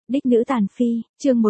Đích nữ tàn phi, chương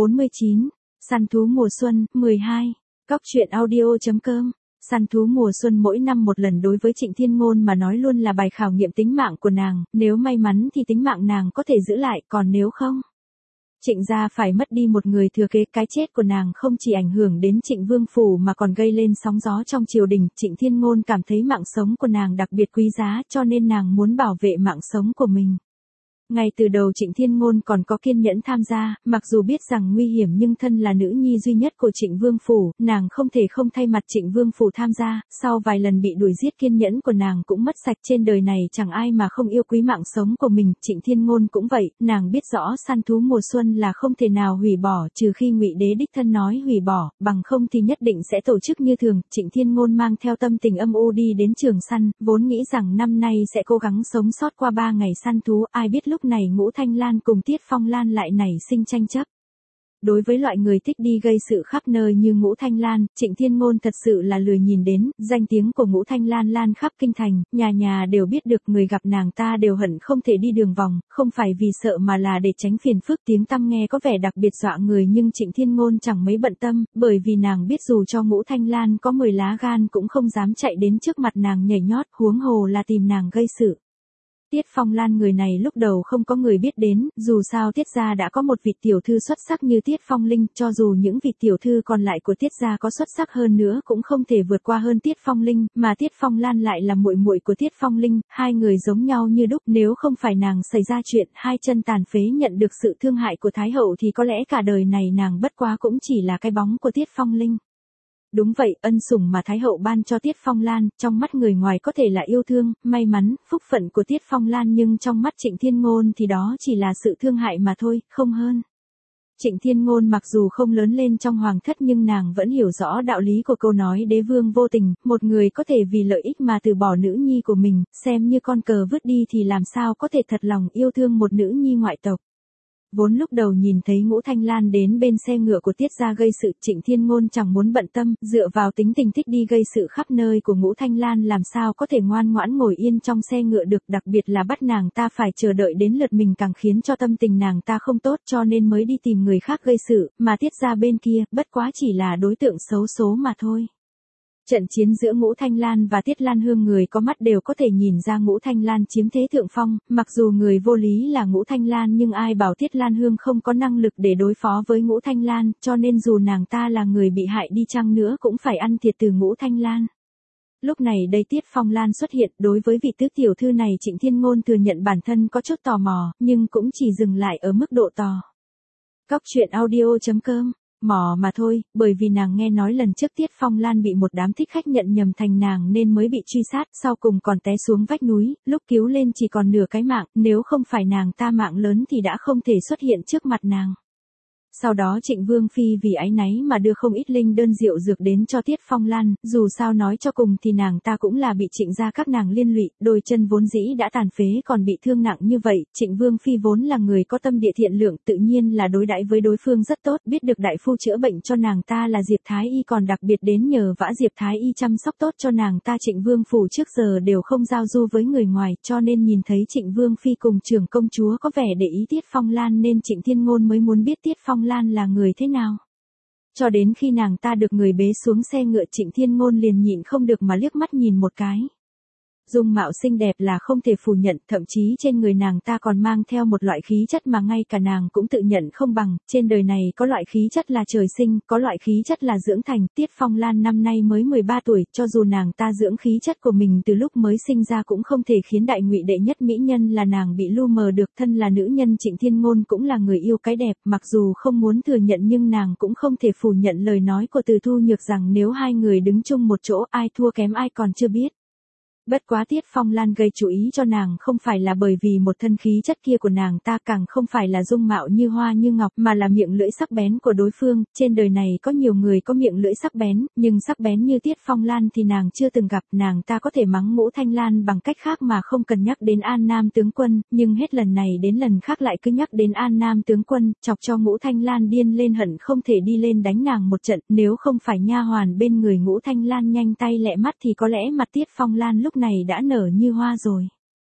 149, săn thú mùa xuân, 12, Cóc truyện audio.com. Săn thú mùa xuân mỗi năm một lần đối với Trịnh Thiên Ngôn mà nói luôn là bài khảo nghiệm tính mạng của nàng, nếu may mắn thì tính mạng nàng có thể giữ lại, còn nếu không, Trịnh gia phải mất đi một người thừa kế. Cái chết của nàng không chỉ ảnh hưởng đến Trịnh Vương phủ mà còn gây lên sóng gió trong triều đình. Trịnh Thiên Ngôn cảm thấy mạng sống của nàng đặc biệt quý giá, cho nên nàng muốn bảo vệ mạng sống của mình. Ngay từ đầu Trịnh Thiên Ngôn còn có kiên nhẫn tham gia, mặc dù biết rằng nguy hiểm nhưng thân là nữ nhi duy nhất của Trịnh Vương phủ, nàng không thể không thay mặt Trịnh Vương phủ tham gia. Sau vài lần bị đuổi giết, kiên nhẫn của nàng cũng mất sạch. Trên đời này chẳng ai mà không yêu quý mạng sống của mình, Trịnh Thiên Ngôn cũng vậy. Nàng biết rõ săn thú mùa xuân là không thể nào hủy bỏ, trừ khi Ngụy Đế đích thân nói hủy bỏ, bằng không thì nhất định sẽ tổ chức như thường. Trịnh Thiên Ngôn mang theo tâm tình âm u đi đến trường săn, vốn nghĩ rằng năm nay sẽ cố gắng sống sót qua 3 ngày săn thú, ai biết lúc này Ngũ Thanh Lan cùng Tiết Phong Lan lại nảy sinh tranh chấp. Đối với loại người thích đi gây sự khắp nơi như Ngũ Thanh Lan, Trịnh Thiên Ngôn thật sự là lười nhìn đến. Danh tiếng của Ngũ Thanh Lan lan khắp kinh thành, nhà nhà đều biết được, người gặp nàng ta đều hận không thể đi đường vòng, không phải vì sợ mà là để tránh phiền phức. Tiếng tăm nghe có vẻ đặc biệt dọa người nhưng Trịnh Thiên Ngôn chẳng mấy bận tâm, bởi vì nàng biết dù cho Ngũ Thanh Lan có 10 lá gan cũng không dám chạy đến trước mặt nàng nhảy nhót, huống hồ là tìm nàng gây sự. Tiết Phong Lan người này lúc đầu không có người biết đến, dù sao Tiết gia đã có một vị tiểu thư xuất sắc như Tiết Phong Linh, cho dù những vị tiểu thư còn lại của Tiết gia có xuất sắc hơn nữa cũng không thể vượt qua hơn Tiết Phong Linh, mà Tiết Phong Lan lại là muội muội của Tiết Phong Linh, hai người giống nhau như đúc. Nếu không phải nàng xảy ra chuyện hai chân tàn phế nhận được sự thương hại của Thái hậu thì có lẽ cả đời này nàng bất quá cũng chỉ là cái bóng của Tiết Phong Linh. Đúng vậy, ân sủng mà Thái hậu ban cho Tiết Phong Lan, trong mắt người ngoài có thể là yêu thương, may mắn, phúc phận của Tiết Phong Lan, nhưng trong mắt Trịnh Thiên Ngôn thì đó chỉ là sự thương hại mà thôi, không hơn. Trịnh Thiên Ngôn mặc dù không lớn lên trong hoàng thất nhưng nàng vẫn hiểu rõ đạo lý của câu nói đế vương vô tình, một người có thể vì lợi ích mà từ bỏ nữ nhi của mình, xem như con cờ vứt đi thì làm sao có thể thật lòng yêu thương một nữ nhi ngoại tộc. Vốn lúc đầu nhìn thấy Ngũ Thanh Lan đến bên xe ngựa của Tiết gia gây sự, Trịnh Thiên Ngôn chẳng muốn bận tâm, dựa vào tính tình thích đi gây sự khắp nơi của Ngũ Thanh Lan làm sao có thể ngoan ngoãn ngồi yên trong xe ngựa được, đặc biệt là bắt nàng ta phải chờ đợi đến lượt mình càng khiến cho tâm tình nàng ta không tốt, cho nên mới đi tìm người khác gây sự, mà Tiết gia bên kia, bất quá chỉ là đối tượng xấu số mà thôi. Trận chiến giữa Ngũ Thanh Lan và Tiết Lan Hương người có mắt đều có thể nhìn ra Ngũ Thanh Lan chiếm thế thượng phong, mặc dù người vô lý là Ngũ Thanh Lan nhưng ai bảo Tiết Lan Hương không có năng lực để đối phó với Ngũ Thanh Lan, cho nên dù nàng ta là người bị hại đi chăng nữa cũng phải ăn thiệt từ Ngũ Thanh Lan. Lúc này đây Tiết Phong Lan xuất hiện, đối với vị tứ tiểu thư này Trịnh Thiên Ngôn thừa nhận bản thân có chút tò mò, nhưng cũng chỉ dừng lại ở mức độ tò. Cóc truyện audio.com. Mò mà thôi, bởi vì nàng nghe nói lần trước Tiết Phong Lan bị một đám thích khách nhận nhầm thành nàng nên mới bị truy sát, sau cùng còn té xuống vách núi, lúc cứu lên chỉ còn nửa cái mạng, nếu không phải nàng ta mạng lớn thì đã không thể xuất hiện trước mặt nàng. Sau đó Trịnh Vương Phi vì áy náy mà đưa không ít linh đơn rượu dược đến cho Tiết Phong Lan, dù sao nói cho cùng thì nàng ta cũng là bị Trịnh gia các nàng liên lụy, đôi chân vốn dĩ đã tàn phế còn bị thương nặng như vậy. Trịnh Vương Phi vốn là người có tâm địa thiện lượng, tự nhiên là đối đãi với đối phương rất tốt, biết được đại phu chữa bệnh cho nàng ta là Diệp Thái Y còn đặc biệt đến nhờ vả Diệp Thái Y chăm sóc tốt cho nàng ta. Trịnh Vương phủ trước giờ đều không giao du với người ngoài, cho nên nhìn thấy Trịnh Vương Phi cùng trưởng công chúa có vẻ để ý Tiết Phong Lan nên Trịnh Thiên Ngôn mới muốn biết Tiết Phong Lan là người thế nào. Cho đến khi nàng ta được người bế xuống xe ngựa, Trịnh Thiên Ngôn liền nhịn không được mà liếc mắt nhìn một cái. Dung mạo xinh đẹp là không thể phủ nhận, thậm chí trên người nàng ta còn mang theo một loại khí chất mà ngay cả nàng cũng tự nhận không bằng. Trên đời này có loại khí chất là trời sinh, có loại khí chất là dưỡng thành. Tiết Phong Lan năm nay mới 13 tuổi, cho dù nàng ta dưỡng khí chất của mình từ lúc mới sinh ra cũng không thể khiến đại ngụy đệ nhất mỹ nhân là nàng bị lu mờ được. Thân là nữ nhân, Trịnh Thiên Ngôn cũng là người yêu cái đẹp, mặc dù không muốn thừa nhận nhưng nàng cũng không thể phủ nhận lời nói của Từ Thu Nhược rằng nếu hai người đứng chung một chỗ ai thua kém ai còn chưa biết. Bất quá Tiết Phong Lan gây chú ý cho nàng không phải là bởi vì một thân khí chất kia của nàng ta, càng không phải là dung mạo như hoa như ngọc, mà là miệng lưỡi sắc bén của đối phương. Trên đời này có nhiều người có miệng lưỡi sắc bén, nhưng sắc bén như Tiết Phong Lan thì nàng chưa từng gặp. Nàng ta có thể mắng Ngũ Thanh Lan bằng cách khác mà không cần nhắc đến An Nam tướng quân, nhưng hết lần này đến lần khác lại cứ nhắc đến An Nam tướng quân, chọc cho Ngũ Thanh Lan điên lên hận không thể đi lên đánh nàng một trận. Nếu không phải nha hoàn bên người Ngũ Thanh Lan nhanh tay lẹ mắt thì có lẽ mặt Tiết Phong Lan lúc này đã nở như hoa rồi.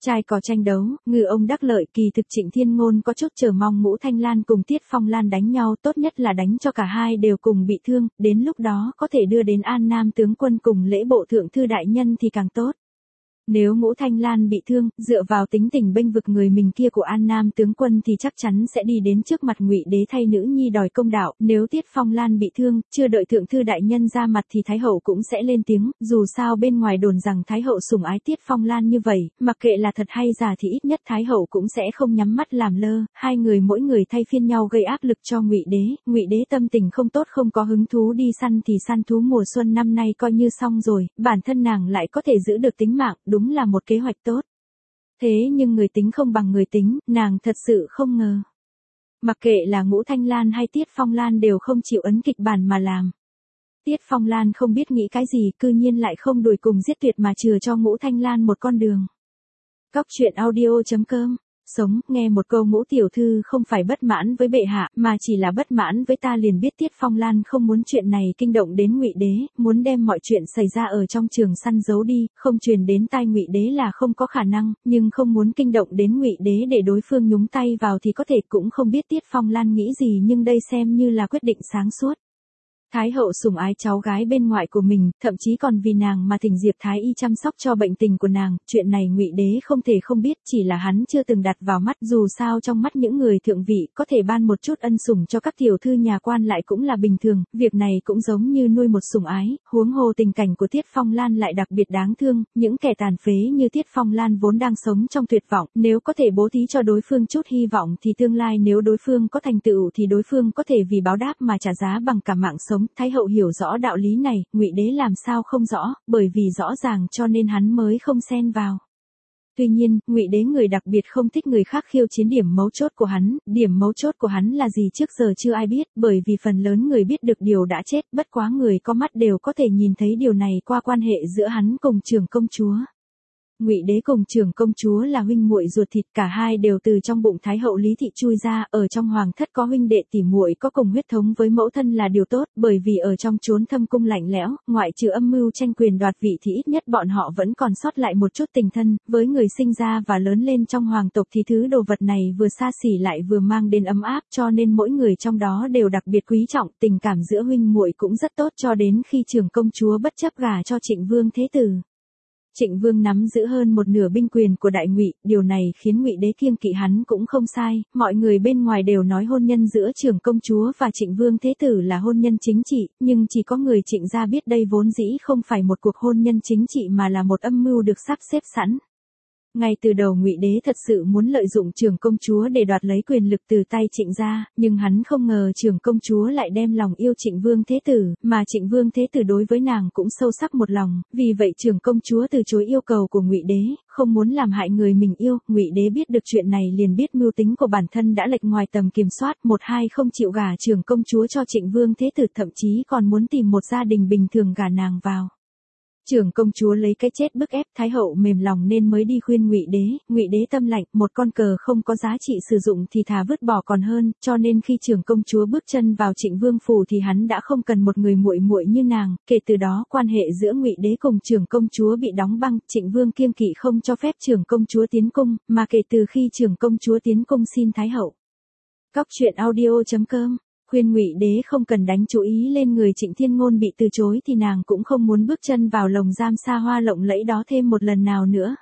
Trai cò tranh đấu, ngư ông đắc lợi. Kỳ thực Trịnh Thiên Ngôn có chút chờ mong Ngũ Thanh Lan cùng Tiết Phong Lan đánh nhau, tốt nhất là đánh cho cả hai đều cùng bị thương, đến lúc đó có thể đưa đến An Nam tướng quân cùng lễ bộ thượng thư đại nhân thì càng tốt. Nếu Ngũ Thanh Lan bị thương, dựa vào tính tình bênh vực người mình kia của An Nam tướng quân thì chắc chắn sẽ đi đến trước mặt Ngụy Đế thay nữ nhi đòi công đạo, nếu Tiết Phong Lan bị thương, chưa đợi thượng thư đại nhân ra mặt thì Thái hậu cũng sẽ lên tiếng, dù sao bên ngoài đồn rằng Thái hậu sủng ái Tiết Phong Lan như vậy, mặc kệ là thật hay giả thì ít nhất Thái hậu cũng sẽ không nhắm mắt làm lơ, hai người mỗi người thay phiên nhau gây áp lực cho Ngụy Đế tâm tình không tốt không có hứng thú đi săn thì săn thú mùa xuân năm nay coi như xong rồi, bản thân nàng lại có thể giữ được tính mạng, đúng là một kế hoạch tốt. Thế nhưng người tính không bằng người tính, nàng thật sự không ngờ. Mặc kệ là Ngũ Thanh Lan hay Tiết Phong Lan đều không chịu ấn kịch bản mà làm. Tiết Phong Lan không biết nghĩ cái gì, cư nhiên lại không đuổi cùng giết tuyệt mà chừa cho Ngũ Thanh Lan một con đường. Cóc truyện audio.com. Sống, nghe một câu Ngũ tiểu thư không phải bất mãn với bệ hạ, mà chỉ là bất mãn với ta liền biết Tiết Phong Lan không muốn chuyện này kinh động đến Ngụy Đế, muốn đem mọi chuyện xảy ra ở trong trường săn giấu đi, không truyền đến tai Ngụy Đế là không có khả năng, nhưng không muốn kinh động đến Ngụy Đế để đối phương nhúng tay vào thì có thể, cũng không biết Tiết Phong Lan nghĩ gì nhưng đây xem như là quyết định sáng suốt. Thái hậu sủng ái cháu gái bên ngoại của mình, thậm chí còn vì nàng mà thỉnh Diệp Thái y chăm sóc cho bệnh tình của nàng, chuyện này Ngụy Đế không thể không biết, chỉ là hắn chưa từng đặt vào mắt, dù sao trong mắt những người thượng vị, có thể ban một chút ân sủng cho các tiểu thư nhà quan lại cũng là bình thường, việc này cũng giống như nuôi một sủng ái, huống hồ tình cảnh của Tiết Phong Lan lại đặc biệt đáng thương, những kẻ tàn phế như Tiết Phong Lan vốn đang sống trong tuyệt vọng, nếu có thể bố thí cho đối phương chút hy vọng thì tương lai nếu đối phương có thành tựu thì đối phương có thể vì báo đáp mà trả giá bằng cả mạng sống. Thái hậu hiểu rõ đạo lý này, Ngụy Đế làm sao không rõ, bởi vì rõ ràng cho nên hắn mới không xen vào. Tuy nhiên, Ngụy Đế người đặc biệt không thích người khác khiêu chiến điểm mấu chốt của hắn, điểm mấu chốt của hắn là gì trước giờ chưa ai biết, bởi vì phần lớn người biết được điều đã chết, bất quá người có mắt đều có thể nhìn thấy điều này qua quan hệ giữa hắn cùng trưởng công chúa. Ngụy Đế cùng trưởng công chúa là huynh muội ruột thịt, cả hai đều từ trong bụng Thái hậu Lý thị chui ra, ở trong hoàng thất có huynh đệ tỉ muội có cùng huyết thống với mẫu thân là điều tốt, bởi vì ở trong chốn thâm cung lạnh lẽo, ngoại trừ âm mưu tranh quyền đoạt vị thì ít nhất bọn họ vẫn còn sót lại một chút tình thân, với người sinh ra và lớn lên trong hoàng tộc thì thứ đồ vật này vừa xa xỉ lại vừa mang đến ấm áp, cho nên mỗi người trong đó đều đặc biệt quý trọng, tình cảm giữa huynh muội cũng rất tốt cho đến khi trưởng công chúa bất chấp gả cho Trịnh Vương Thế Tử. Trịnh Vương nắm giữ hơn một nửa binh quyền của Đại Ngụy, điều này khiến Ngụy Đế kiêng kỵ hắn cũng không sai, mọi người bên ngoài đều nói hôn nhân giữa trưởng công chúa và Trịnh Vương Thế Tử là hôn nhân chính trị, nhưng chỉ có người Trịnh gia biết đây vốn dĩ không phải một cuộc hôn nhân chính trị mà là một âm mưu được sắp xếp sẵn. Ngay từ đầu Ngụy Đế thật sự muốn lợi dụng trưởng công chúa để đoạt lấy quyền lực từ tay Trịnh gia, nhưng hắn không ngờ trưởng công chúa lại đem lòng yêu Trịnh Vương Thế Tử, mà Trịnh Vương Thế Tử đối với nàng cũng sâu sắc một lòng, vì vậy trưởng công chúa từ chối yêu cầu của Ngụy Đế, không muốn làm hại người mình yêu. Ngụy Đế biết được chuyện này liền biết mưu tính của bản thân đã lệch ngoài tầm kiểm soát, một hai không chịu gả trưởng công chúa cho Trịnh Vương Thế Tử, thậm chí còn muốn tìm một gia đình bình thường gả nàng vào. Trưởng công chúa lấy cái chết bức ép Thái hậu mềm lòng nên mới đi khuyên Ngụy Đế tâm lạnh, một con cờ không có giá trị sử dụng thì thà vứt bỏ còn hơn, cho nên khi trưởng công chúa bước chân vào Trịnh Vương phủ thì hắn đã không cần một người muội muội như nàng, kể từ đó quan hệ giữa Ngụy Đế cùng trưởng công chúa bị đóng băng, Trịnh Vương kiêng kỵ không cho phép trưởng công chúa tiến cung, mà kể từ khi trưởng công chúa tiến cung xin Thái hậu. Cóc truyện audio.com khuyên Ngụy Đế không cần đánh chú ý lên người Trịnh Thiên Ngôn bị từ chối thì nàng cũng không muốn bước chân vào lồng giam xa hoa lộng lẫy đó thêm một lần nào nữa.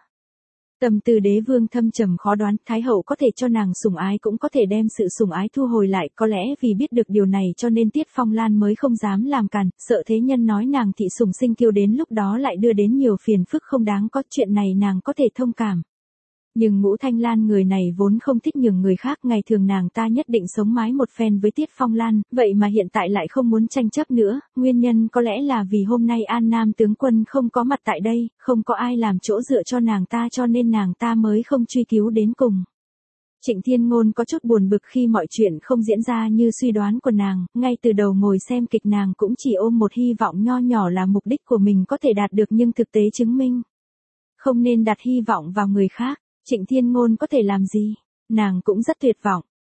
Tâm tư đế vương thâm trầm khó đoán, Thái hậu có thể cho nàng sủng ái cũng có thể đem sự sủng ái thu hồi lại, có lẽ vì biết được điều này cho nên Tiết Phong Lan mới không dám làm càn, sợ thế nhân nói nàng thị sủng sinh kiêu đến lúc đó lại đưa đến nhiều phiền phức không đáng có, chuyện này nàng có thể thông cảm. Nhưng Ngũ Thanh Lan người này vốn không thích nhường người khác, ngày thường nàng ta nhất định sống mái một phen với Tiết Phong Lan, vậy mà hiện tại lại không muốn tranh chấp nữa, nguyên nhân có lẽ là vì hôm nay An Nam tướng quân không có mặt tại đây, không có ai làm chỗ dựa cho nàng ta cho nên nàng ta mới không truy cứu đến cùng. Trịnh Thiên Ngôn có chút buồn bực khi mọi chuyện không diễn ra như suy đoán của nàng, ngay từ đầu ngồi xem kịch nàng cũng chỉ ôm một hy vọng nho nhỏ là mục đích của mình có thể đạt được nhưng thực tế chứng minh. Không nên đặt hy vọng vào người khác. Trịnh Thiên Ngôn có thể làm gì? Nàng cũng rất tuyệt vọng.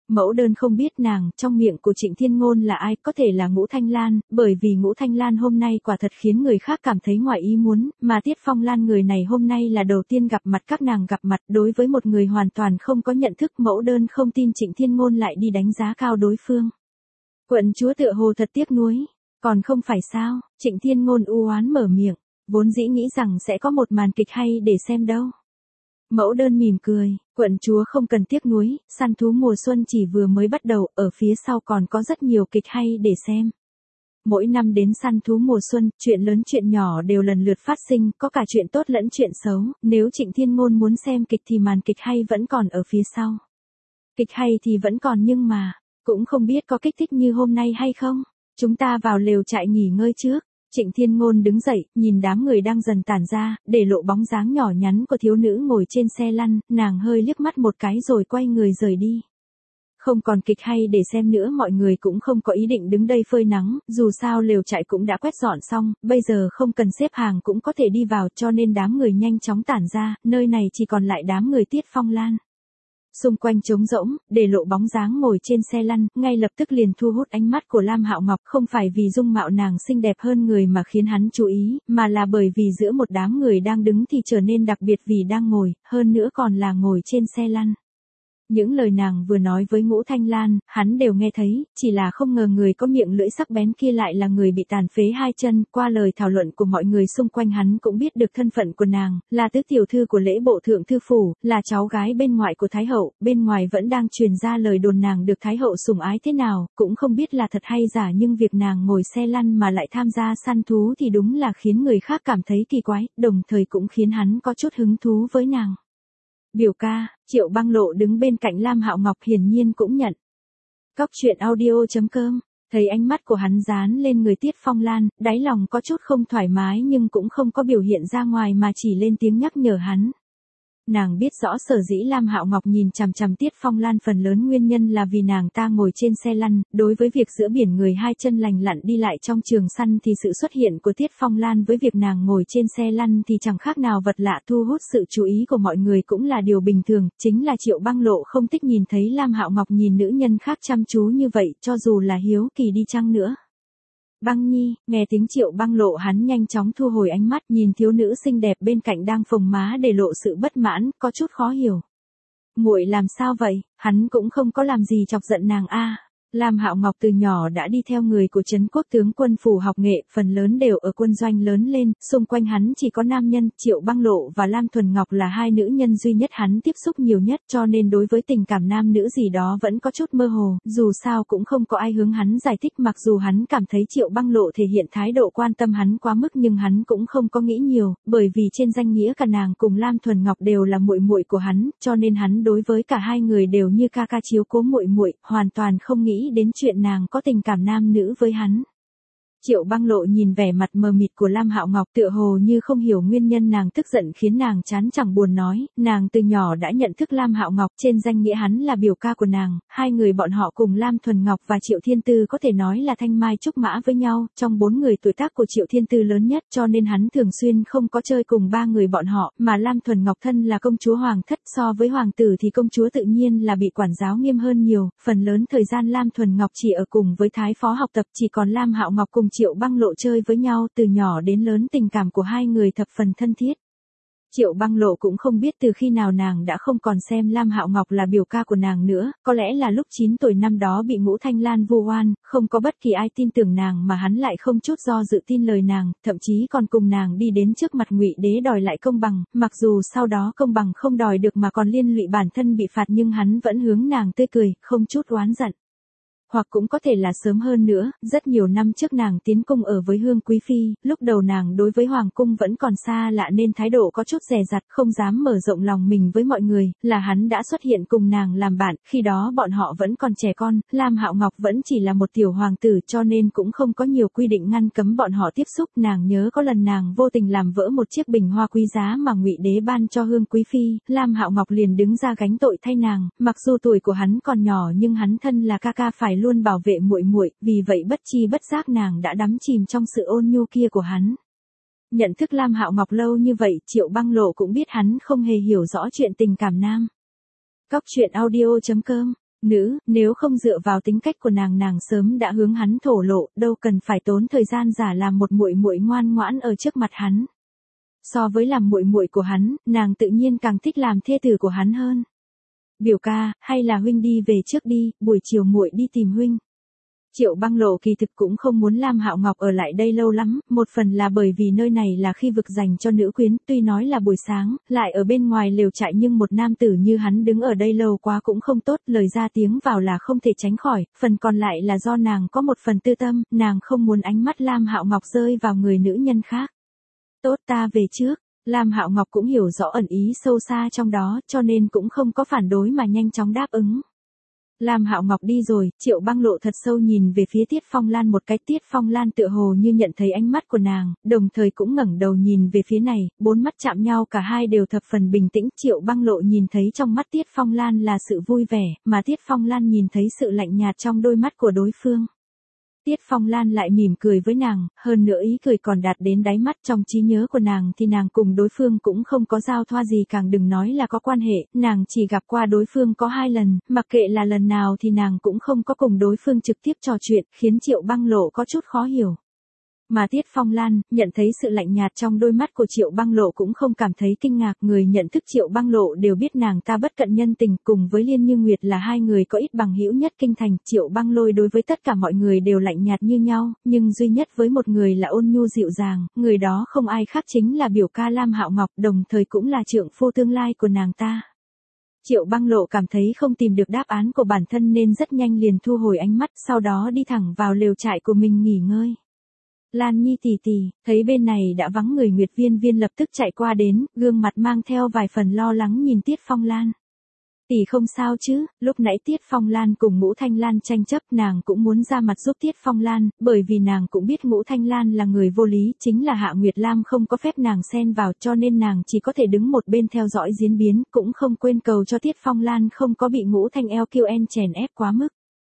Mẫu đơn không biết nàng, trong miệng của Trịnh Thiên Ngôn là ai, có thể là Ngũ Thanh Lan, bởi vì Ngũ Thanh Lan hôm nay quả thật khiến người khác cảm thấy ngoài ý muốn, mà Tiết Phong Lan người này hôm nay là đầu tiên gặp mặt các nàng gặp mặt đối với một người hoàn toàn không có nhận thức, mẫu đơn không tin Trịnh Thiên Ngôn lại đi đánh giá cao đối phương. Quận chúa tựa hồ thật tiếc nuối, còn không phải sao, Trịnh Thiên Ngôn u oán mở miệng, vốn dĩ nghĩ rằng sẽ có một màn kịch hay để xem đâu. Mẫu đơn mỉm cười, quận chúa không cần tiếc nuối, săn thú mùa xuân chỉ vừa mới bắt đầu, ở phía sau còn có rất nhiều kịch hay để xem. Mỗi năm đến săn thú mùa xuân, chuyện lớn chuyện nhỏ đều lần lượt phát sinh, có cả chuyện tốt lẫn chuyện xấu, nếu Trịnh Thiên Ngôn muốn xem kịch thì màn kịch hay vẫn còn ở phía sau. Kịch hay thì vẫn còn nhưng mà, cũng không biết có kích thích như hôm nay hay không. Chúng ta vào lều trại nghỉ ngơi trước. Trịnh Thiên Ngôn đứng dậy, nhìn đám người đang dần tản ra, để lộ bóng dáng nhỏ nhắn của thiếu nữ ngồi trên xe lăn, nàng hơi liếc mắt một cái rồi quay người rời đi. Không còn kịch hay để xem nữa, mọi người cũng không có ý định đứng đây phơi nắng, dù sao lều trại cũng đã quét dọn xong, bây giờ không cần xếp hàng cũng có thể đi vào, cho nên đám người nhanh chóng tản ra, nơi này chỉ còn lại đám người Tiết Phong Lan. Xung quanh trống rỗng, để lộ bóng dáng ngồi trên xe lăn, ngay lập tức liền thu hút ánh mắt của Lam Hạo Ngọc, không phải vì dung mạo nàng xinh đẹp hơn người mà khiến hắn chú ý, mà là bởi vì giữa một đám người đang đứng thì trở nên đặc biệt vì đang ngồi, hơn nữa còn là ngồi trên xe lăn. Những lời nàng vừa nói với Ngũ Thanh Lan, hắn đều nghe thấy, chỉ là không ngờ người có miệng lưỡi sắc bén kia lại là người bị tàn phế hai chân, qua lời thảo luận của mọi người xung quanh hắn cũng biết được thân phận của nàng, là tứ tiểu thư của lễ bộ thượng thư phủ, là cháu gái bên ngoại của Thái hậu, bên ngoài vẫn đang truyền ra lời đồn nàng được Thái hậu sủng ái thế nào, cũng không biết là thật hay giả nhưng việc nàng ngồi xe lăn mà lại tham gia săn thú thì đúng là khiến người khác cảm thấy kỳ quái, đồng thời cũng khiến hắn có chút hứng thú với nàng. Biểu ca, Triệu Băng Lộ đứng bên cạnh Lam Hạo Ngọc hiển nhiên cũng nhận. Cóc truyện audio.com, thấy ánh mắt của hắn dán lên người Tiết Phong Lan, đáy lòng có chút không thoải mái nhưng cũng không có biểu hiện ra ngoài mà chỉ lên tiếng nhắc nhở hắn. Nàng biết rõ sở dĩ Lam Hạo Ngọc nhìn chằm chằm Tiết Phong Lan phần lớn nguyên nhân là vì nàng ta ngồi trên xe lăn, đối với việc giữa biển người hai chân lành lặn đi lại trong trường săn thì sự xuất hiện của Tiết Phong Lan với việc nàng ngồi trên xe lăn thì chẳng khác nào vật lạ, thu hút sự chú ý của mọi người cũng là điều bình thường, chính là Triệu Băng Lộ không thích nhìn thấy Lam Hạo Ngọc nhìn nữ nhân khác chăm chú như vậy, cho dù là hiếu kỳ đi chăng nữa. Băng Nhi, nghe tiếng Triệu Băng Lộ hắn nhanh chóng thu hồi ánh mắt nhìn thiếu nữ xinh đẹp bên cạnh đang phồng má để lộ sự bất mãn, có chút khó hiểu. Muội làm sao vậy, hắn cũng không có làm gì chọc giận nàng a. Lam Hạo Ngọc từ nhỏ đã đi theo người của Trấn Quốc tướng quân phủ học nghệ, phần lớn đều ở quân doanh lớn lên, xung quanh hắn chỉ có nam nhân, Triệu Băng Lộ và Lam Thuần Ngọc là hai nữ nhân duy nhất hắn tiếp xúc nhiều nhất, cho nên đối với tình cảm nam nữ gì đó vẫn có chút mơ hồ, dù sao cũng không có ai hướng hắn giải thích, mặc dù hắn cảm thấy Triệu Băng Lộ thể hiện thái độ quan tâm hắn quá mức nhưng hắn cũng không có nghĩ nhiều, bởi vì trên danh nghĩa cả nàng cùng Lam Thuần Ngọc đều là muội muội của hắn, cho nên hắn đối với cả hai người đều như ca ca chiếu cố muội muội, hoàn toàn không nghĩ đến chuyện nàng có tình cảm nam nữ với hắn. Triệu Băng Lộ nhìn vẻ mặt mờ mịt của Lam Hạo Ngọc tựa hồ như không hiểu nguyên nhân nàng tức giận khiến nàng chán chẳng buồn nói, nàng từ nhỏ đã nhận thức Lam Hạo Ngọc trên danh nghĩa hắn là biểu ca của nàng, hai người bọn họ cùng Lam Thuần Ngọc và Triệu Thiên Tư có thể nói là thanh mai trúc mã với nhau, trong bốn người tuổi tác của Triệu Thiên Tư lớn nhất cho nên hắn thường xuyên không có chơi cùng ba người bọn họ, mà Lam Thuần Ngọc thân là công chúa hoàng thất so với hoàng tử thì công chúa tự nhiên là bị quản giáo nghiêm hơn nhiều, phần lớn thời gian Lam Thuần Ngọc chỉ ở cùng với thái phó học tập chỉ còn Lam Hạo Ngọc cùng Triệu Băng Lộ chơi với nhau từ nhỏ đến lớn tình cảm của hai người thập phần thân thiết. Triệu Băng Lộ cũng không biết từ khi nào nàng đã không còn xem Lam Hạo Ngọc là biểu ca của nàng nữa, có lẽ là lúc 9 tuổi năm đó bị Ngũ Thanh Lan vu oan, không có bất kỳ ai tin tưởng nàng mà hắn lại không chút do dự tin lời nàng, thậm chí còn cùng nàng đi đến trước mặt Ngụy Đế đòi lại công bằng, mặc dù sau đó công bằng không đòi được mà còn liên lụy bản thân bị phạt nhưng hắn vẫn hướng nàng tươi cười, không chút oán giận. Hoặc cũng có thể là sớm hơn nữa, rất nhiều năm trước nàng tiến cung ở với Hương Quý Phi, lúc đầu nàng đối với Hoàng cung vẫn còn xa lạ nên thái độ có chút dè dặt, không dám mở rộng lòng mình với mọi người, là hắn đã xuất hiện cùng nàng làm bạn, khi đó bọn họ vẫn còn trẻ con, Lam Hạo Ngọc vẫn chỉ là một tiểu hoàng tử cho nên cũng không có nhiều quy định ngăn cấm bọn họ tiếp xúc, nàng nhớ có lần nàng vô tình làm vỡ một chiếc bình hoa quý giá mà Ngụy Đế ban cho Hương Quý Phi, Lam Hạo Ngọc liền đứng ra gánh tội thay nàng, mặc dù tuổi của hắn còn nhỏ nhưng hắn thân là ca ca phải luôn bảo vệ muội muội, vì vậy bất chi bất giác nàng đã đắm chìm trong sự ôn nhu kia của hắn. Nhận thức Lam Hạo Ngọc lâu như vậy, Triệu Băng Lộ cũng biết hắn không hề hiểu rõ chuyện tình cảm nam. Cóc truyện audio.com Nữ, nếu không dựa vào tính cách của nàng sớm đã hướng hắn thổ lộ, đâu cần phải tốn thời gian giả làm một muội muội ngoan ngoãn ở trước mặt hắn. So với làm muội muội của hắn, nàng tự nhiên càng thích làm thê tử của hắn hơn. Biểu ca, hay là huynh đi về trước đi, buổi chiều muội đi tìm huynh. Triệu Băng Lộ kỳ thực cũng không muốn Lam Hạo Ngọc ở lại đây lâu lắm, một phần là bởi vì nơi này là khi vực dành cho nữ quyến, tuy nói là buổi sáng, lại ở bên ngoài lều trại nhưng một nam tử như hắn đứng ở đây lâu quá cũng không tốt, lời ra tiếng vào là không thể tránh khỏi, phần còn lại là do nàng có một phần tư tâm, nàng không muốn ánh mắt Lam Hạo Ngọc rơi vào người nữ nhân khác. Tốt, ta về trước. Lam Hạo Ngọc cũng hiểu rõ ẩn ý sâu xa trong đó, cho nên cũng không có phản đối mà nhanh chóng đáp ứng. Lam Hạo Ngọc đi rồi, Triệu Băng Lộ thật sâu nhìn về phía Tiết Phong Lan một cái, Tiết Phong Lan tựa hồ như nhận thấy ánh mắt của nàng, đồng thời cũng ngẩng đầu nhìn về phía này, bốn mắt chạm nhau cả hai đều thập phần bình tĩnh, Triệu Băng Lộ nhìn thấy trong mắt Tiết Phong Lan là sự vui vẻ, mà Tiết Phong Lan nhìn thấy sự lạnh nhạt trong đôi mắt của đối phương. Tiết Phong Lan lại mỉm cười với nàng, hơn nữa ý cười còn đạt đến đáy mắt, trong trí nhớ của nàng thì nàng cùng đối phương cũng không có giao thoa gì, càng đừng nói là có quan hệ, nàng chỉ gặp qua đối phương có 2 lần, mặc kệ là lần nào thì nàng cũng không có cùng đối phương trực tiếp trò chuyện, khiến Triệu Băng Lộ có chút khó hiểu. Mà Tiết Phong Lan, nhận thấy sự lạnh nhạt trong đôi mắt của Triệu Băng Lộ cũng không cảm thấy kinh ngạc, người nhận thức Triệu Băng Lộ đều biết nàng ta bất cận nhân tình, cùng với Liên Như Nguyệt là hai người có ít bằng hữu nhất kinh thành, Triệu Băng Lôi đối với tất cả mọi người đều lạnh nhạt như nhau, nhưng duy nhất với một người là ôn nhu dịu dàng, người đó không ai khác chính là biểu ca Lam Hạo Ngọc, đồng thời cũng là trượng phu tương lai của nàng ta. Triệu Băng Lộ cảm thấy không tìm được đáp án của bản thân nên rất nhanh liền thu hồi ánh mắt, sau đó đi thẳng vào lều trại của mình nghỉ ngơi. Lan Nhi tỷ tỷ, thấy bên này đã vắng người, Nguyệt Viên Viên lập tức chạy qua đến, gương mặt mang theo vài phần lo lắng nhìn Tiết Phong Lan. Tỷ không sao chứ? Lúc nãy Tiết Phong Lan cùng Ngũ Thanh Lan tranh chấp, nàng cũng muốn ra mặt giúp Tiết Phong Lan, bởi vì nàng cũng biết Ngũ Thanh Lan là người vô lý, chính là Hạ Nguyệt Lam không có phép nàng xen vào, cho nên nàng chỉ có thể đứng một bên theo dõi diễn biến, cũng không quên cầu cho Tiết Phong Lan không có bị Ngũ Thanh LQN chèn ép quá mức.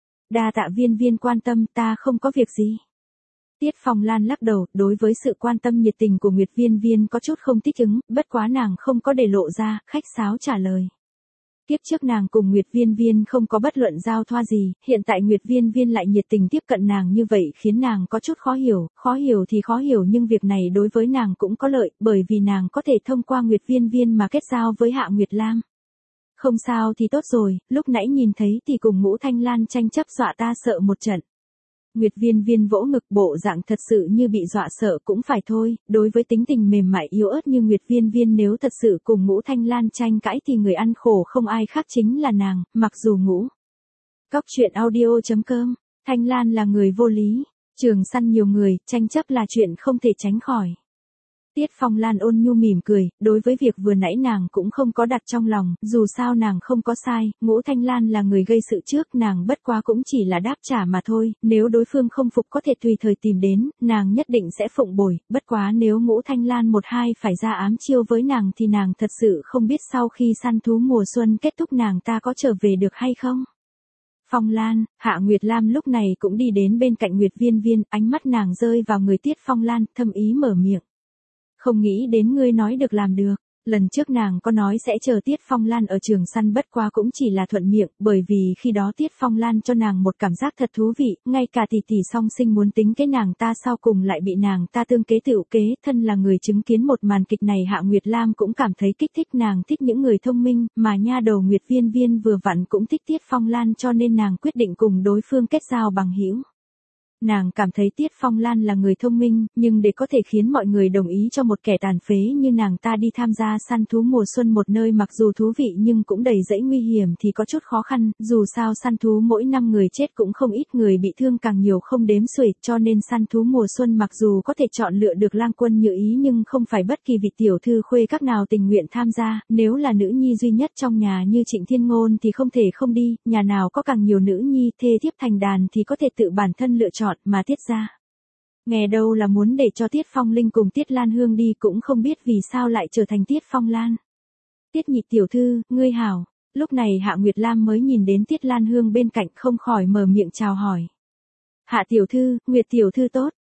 Đa tạ Viên Viên quan tâm, ta không có việc gì. Tiết Phong Lan lắc đầu, đối với sự quan tâm nhiệt tình của Nguyệt Viên Viên có chút không thích ứng, bất quá nàng không có để lộ ra, khách sáo trả lời. Tiếp trước nàng cùng Nguyệt Viên Viên không có bất luận giao thoa gì, hiện tại Nguyệt Viên Viên lại nhiệt tình tiếp cận nàng như vậy khiến nàng có chút khó hiểu thì khó hiểu nhưng việc này đối với nàng cũng có lợi, bởi vì nàng có thể thông qua Nguyệt Viên Viên mà kết giao với Hạ Nguyệt Lam. Không sao thì tốt rồi, lúc nãy nhìn thấy thì cùng Ngũ Thanh Lan tranh chấp dọa ta sợ một trận. Nguyệt Viên Viên vỗ ngực, bộ dạng thật sự như bị dọa sợ cũng phải thôi, đối với tính tình mềm mại yếu ớt như Nguyệt Viên Viên nếu thật sự cùng Ngũ Thanh Lan tranh cãi thì người ăn khổ không ai khác chính là nàng, mặc dù Ngũ. Cóc truyện audio.com, Thanh Lan là người vô lý, trường săn nhiều người, tranh chấp là chuyện không thể tránh khỏi. Tiết Phong Lan ôn nhu mỉm cười, đối với việc vừa nãy nàng cũng không có đặt trong lòng, dù sao nàng không có sai, Ngũ Thanh Lan là người gây sự trước, nàng bất quá cũng chỉ là đáp trả mà thôi, nếu đối phương không phục có thể tùy thời tìm đến, nàng nhất định sẽ phụng bồi, bất quá nếu Ngũ Thanh Lan một hai phải ra ám chiêu với nàng thì nàng thật sự không biết sau khi săn thú mùa xuân kết thúc nàng ta có trở về được hay không. Phong Lan, Hạ Nguyệt Lam lúc này cũng đi đến bên cạnh Nguyệt Viên Viên, ánh mắt nàng rơi vào người Tiết Phong Lan, thâm ý mở miệng. Không nghĩ đến ngươi nói được làm được, lần trước nàng có nói sẽ chờ Tiết Phong Lan ở trường săn bất quá cũng chỉ là thuận miệng, bởi vì khi đó Tiết Phong Lan cho nàng một cảm giác thật thú vị, ngay cả tỷ tỷ song sinh muốn tính cái nàng ta sau cùng lại bị nàng ta tương kế tựu kế, thân là người chứng kiến một màn kịch này Hạ Nguyệt Lam cũng cảm thấy kích thích, nàng thích những người thông minh, mà nha đầu Nguyệt Viên Viên vừa vặn cũng thích Tiết Phong Lan cho nên nàng quyết định cùng đối phương kết giao bằng hữu. Nàng cảm thấy Tiết Phong Lan là người thông minh, nhưng để có thể khiến mọi người đồng ý cho một kẻ tàn phế như nàng ta đi tham gia săn thú mùa xuân một nơi mặc dù thú vị nhưng cũng đầy rẫy nguy hiểm thì có chút khó khăn, dù sao săn thú mỗi năm người chết cũng không ít, người bị thương càng nhiều không đếm xuể, cho nên săn thú mùa xuân mặc dù có thể chọn lựa được lang quân như ý nhưng không phải bất kỳ vị tiểu thư khuê các nào tình nguyện tham gia, nếu là nữ nhi duy nhất trong nhà như Trịnh Thiên Ngôn thì không thể không đi, nhà nào có càng nhiều nữ nhi thê thiếp thành đàn thì có thể tự bản thân lựa chọn, mà Tiết ra. Nghe đâu là muốn để cho Tiết Phong Linh cùng Tiết Lan Hương đi cũng không biết vì sao lại trở thành Tiết Phong Lan. Tiết Nhị tiểu thư, ngươi hảo, lúc này Hạ Nguyệt Lam mới nhìn đến Tiết Lan Hương bên cạnh không khỏi mở miệng chào hỏi. Hạ tiểu thư, Nguyệt tiểu thư tốt,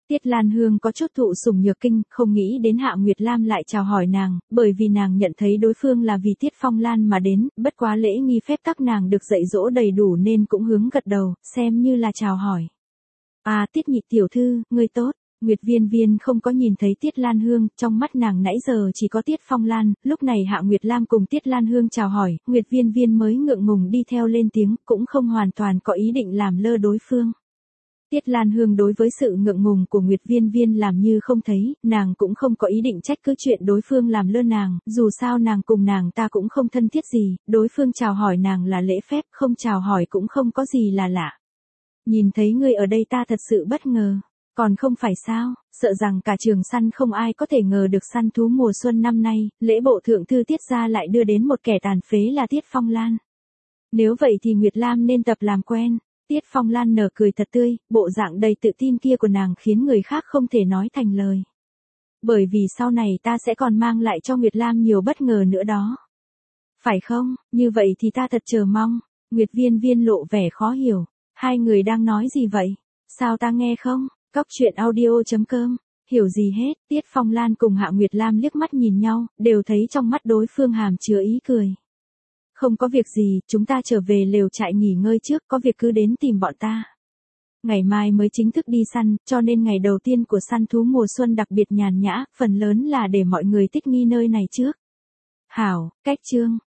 Tiết Lan Hương có chút thụ sủng nhược kinh, không nghĩ đến Hạ Nguyệt Lam lại chào hỏi nàng, bởi vì nàng nhận thấy đối phương là vì Tiết Phong Lan mà đến, bất quá lễ nghi phép các nàng được dạy dỗ đầy đủ nên cũng hướng gật đầu, xem như là chào hỏi. À Tiết nhị tiểu thư, ngươi tốt. Nguyệt Viên Viên không có nhìn thấy Tiết Lan Hương, trong mắt nàng nãy giờ chỉ có Tiết Phong Lan, lúc này Hạ Nguyệt Lam cùng Tiết Lan Hương chào hỏi, Nguyệt Viên Viên mới ngượng ngùng đi theo lên tiếng, cũng không hoàn toàn có ý định làm lơ đối phương. Tiết Lan Hương đối với sự ngượng ngùng của Nguyệt Viên Viên làm như không thấy, nàng cũng không có ý định trách cứ chuyện đối phương làm lơ nàng, dù sao nàng cùng nàng ta cũng không thân thiết gì, đối phương chào hỏi nàng là lễ phép, không chào hỏi cũng không có gì là lạ. Nhìn thấy ngươi ở đây ta thật sự bất ngờ. Còn không phải sao, sợ rằng cả trường săn không ai có thể ngờ được săn thú mùa xuân năm nay, lễ bộ thượng thư Tiết gia lại đưa đến một kẻ tàn phế là Tiết Phong Lan. Nếu vậy thì Nguyệt Lam nên tập làm quen. Tiết Phong Lan nở cười thật tươi, bộ dạng đầy tự tin kia của nàng khiến người khác không thể nói thành lời. Bởi vì sau này ta sẽ còn mang lại cho Nguyệt Lam nhiều bất ngờ nữa đó. Phải không, như vậy thì ta thật chờ mong. Nguyệt Viên Viên lộ vẻ khó hiểu. Hai người đang nói gì vậy? Sao ta nghe không? Cóc truyện audio.com, hiểu gì hết, Tiết Phong Lan cùng Hạ Nguyệt Lam liếc mắt nhìn nhau, đều thấy trong mắt đối phương hàm chứa ý cười. Không có việc gì, chúng ta trở về lều trại nghỉ ngơi trước, có việc cứ đến tìm bọn ta. Ngày mai mới chính thức đi săn, cho nên ngày đầu tiên của săn thú mùa xuân đặc biệt nhàn nhã, phần lớn là để mọi người thích nghi nơi này trước. Hảo, cách chương.